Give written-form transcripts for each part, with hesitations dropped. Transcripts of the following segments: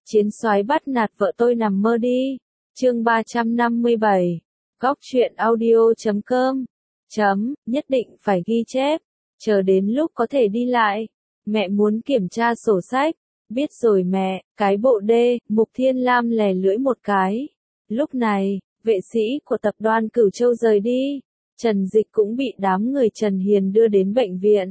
Chiến soái bắt nạt vợ tôi nằm mơ đi. Chương 357. Góc truyện audio.com. Nhất định phải ghi chép. Chờ đến lúc có thể đi lại. Mẹ muốn kiểm tra sổ sách. Biết rồi mẹ, cái bộ đê. Mục Thiên Lam lè lưỡi một cái. Lúc này, vệ sĩ của tập đoàn Cửu Châu rời đi. Trần Dịch cũng bị đám người Trần Hiền đưa đến bệnh viện.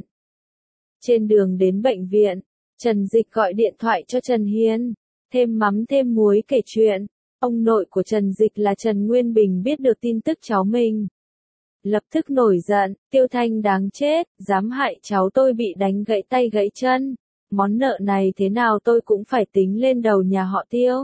Trên đường đến bệnh viện, Trần Dịch gọi điện thoại cho Trần Hiền. Thêm mắm thêm muối kể chuyện. Ông nội của Trần Dịch là Trần Nguyên Bình biết được tin tức cháu mình. Lập tức nổi giận, Tiêu Thanh đáng chết, dám hại cháu tôi bị đánh gãy tay gãy chân. Món nợ này thế nào tôi cũng phải tính lên đầu nhà họ Tiêu.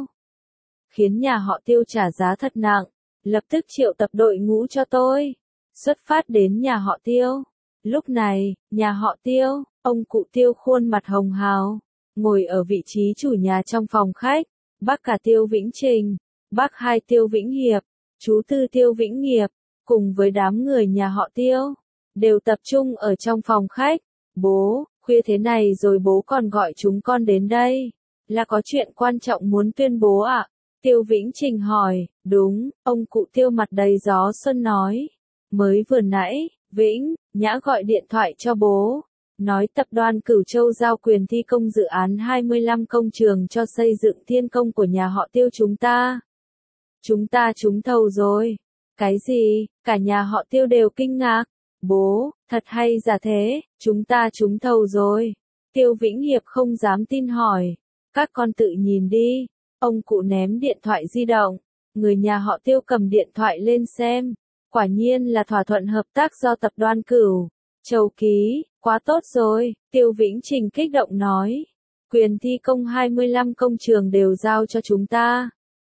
Khiến nhà họ Tiêu trả giá thật nặng. Lập tức triệu tập đội ngũ cho tôi. Xuất phát đến nhà họ Tiêu. Lúc này, nhà họ Tiêu, ông cụ Tiêu khuôn mặt hồng hào. Ngồi ở vị trí chủ nhà trong phòng khách. Bác cả Tiêu Vĩnh Trình, bác hai Tiêu Vĩnh Hiệp, chú tư Tiêu Vĩnh Nghiệp, cùng với đám người nhà họ Tiêu, đều tập trung ở trong phòng khách. Bố, khuya thế này rồi bố còn gọi chúng con đến đây. Là có chuyện quan trọng muốn tuyên bố ạ? Tiêu Vĩnh Trình hỏi. Đúng, ông cụ Tiêu mặt đầy gió xuân nói. Mới vừa nãy, Vĩnh, Nhã gọi điện thoại cho bố. Nói tập đoàn Cửu Châu giao quyền thi công dự án 25 công trường cho xây dựng thiên công của nhà họ Tiêu chúng ta. Chúng ta trúng thầu rồi. Cái gì? Cả nhà họ Tiêu đều kinh ngạc. Bố, thật hay giả thế, chúng ta trúng thầu rồi. Tiêu Vĩnh Hiệp không dám tin hỏi. Các con tự nhìn đi. Ông cụ ném điện thoại di động. Người nhà họ Tiêu cầm điện thoại lên xem. Quả nhiên là thỏa thuận hợp tác do tập đoàn Cửu Châu ký. Quá tốt rồi, Tiêu Vĩnh Trình kích động nói. Quyền thi công 25 công trường đều giao cho chúng ta.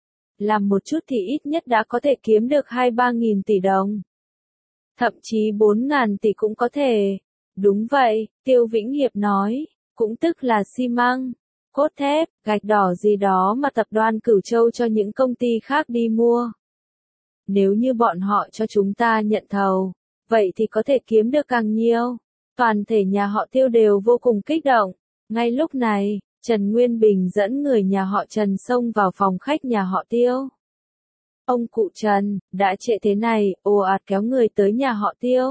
Làm một chút thì ít nhất đã có thể kiếm được 2-3 nghìn tỷ đồng. Thậm chí 4.000 tỷ cũng có thể. Đúng vậy, Tiêu Vĩnh Hiệp nói. Cũng tức là xi măng, cốt thép, gạch đỏ gì đó mà tập đoàn Cửu Châu cho những công ty khác đi mua. Nếu như bọn họ cho chúng ta nhận thầu, vậy thì có thể kiếm được càng nhiều. Toàn thể nhà họ Tiêu đều vô cùng kích động. Ngay lúc này, Trần Nguyên Bình dẫn người nhà họ Trần xông vào phòng khách nhà họ Tiêu. Ông cụ Trần, đã trễ thế này, ồ ạt kéo người tới nhà họ Tiêu.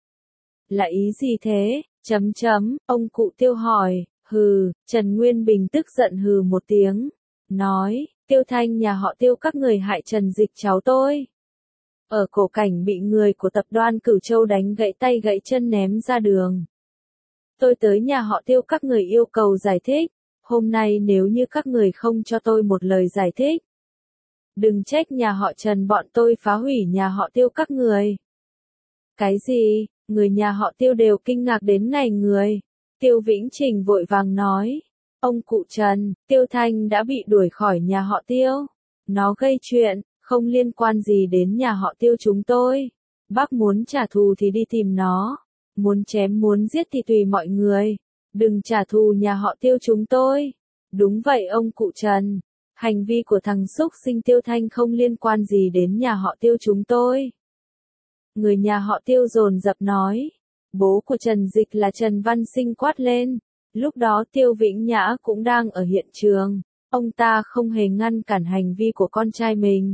Là ý gì thế? Ông cụ Tiêu hỏi. Hừ, Trần Nguyên Bình tức giận hừ một tiếng. Nói, Tiêu Thanh nhà họ Tiêu các người hại Trần Dịch cháu tôi. Ở cổ cảnh bị người của tập đoàn Cửu Châu đánh gãy tay gãy chân ném ra đường. Tôi tới nhà họ Tiêu các người yêu cầu giải thích. Hôm nay nếu như các người không cho tôi một lời giải thích, đừng trách nhà họ Trần bọn tôi phá hủy nhà họ Tiêu các người. Cái gì? Người nhà họ Tiêu đều kinh ngạc đến ngày người. Tiêu Vĩnh Trình vội vàng nói. Ông cụ Trần, Tiêu Thanh đã bị đuổi khỏi nhà họ Tiêu. Nó gây chuyện. Không liên quan gì đến nhà họ Tiêu chúng tôi. Bác muốn trả thù thì đi tìm nó. Muốn chém muốn giết thì tùy mọi người. Đừng trả thù nhà họ Tiêu chúng tôi. Đúng vậy ông cụ Trần. Hành vi của thằng xúc sinh Tiêu Thanh không liên quan gì đến nhà họ Tiêu chúng tôi. Người nhà họ Tiêu dồn dập nói. Bố của Trần Dịch là Trần Văn Sinh quát lên. Lúc đó Tiêu Vĩnh Nhã cũng đang ở hiện trường. Ông ta không hề ngăn cản hành vi của con trai mình.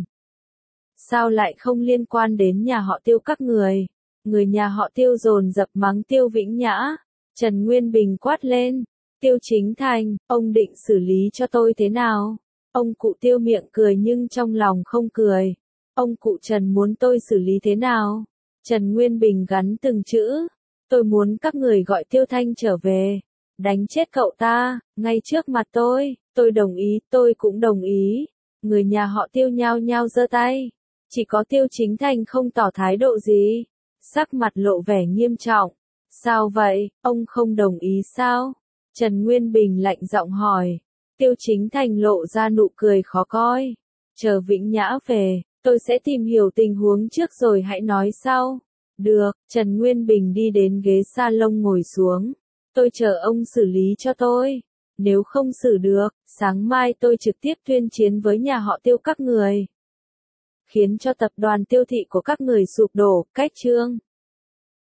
Sao lại không liên quan đến nhà họ Tiêu các người? Người nhà họ Tiêu dồn dập mắng Tiêu Vĩnh Nhã. Trần Nguyên Bình quát lên. Tiêu Chính Thành, ông định xử lý cho tôi thế nào? Ông cụ Tiêu miệng cười nhưng trong lòng không cười. Ông cụ Trần muốn tôi xử lý thế nào? Trần Nguyên Bình gắn từng chữ. Tôi muốn các người gọi Tiêu Thanh trở về. Đánh chết cậu ta, ngay trước mặt tôi đồng ý, tôi cũng đồng ý. Người nhà họ Tiêu nhao nhao giơ tay. Chỉ có Tiêu Chính Thành không tỏ thái độ gì. Sắc mặt lộ vẻ nghiêm trọng. Sao vậy, ông không đồng ý sao? Trần Nguyên Bình lạnh giọng hỏi. Tiêu Chính Thành lộ ra nụ cười khó coi. Chờ Vĩnh Nhã về, tôi sẽ tìm hiểu tình huống trước rồi hãy nói sau. Được, Trần Nguyên Bình đi đến ghế salon ngồi xuống. Tôi chờ ông xử lý cho tôi. Nếu không xử được, sáng mai tôi trực tiếp tuyên chiến với nhà họ Tiêu các người. Khiến cho tập đoàn Tiêu thị của các người sụp đổ, cách chương.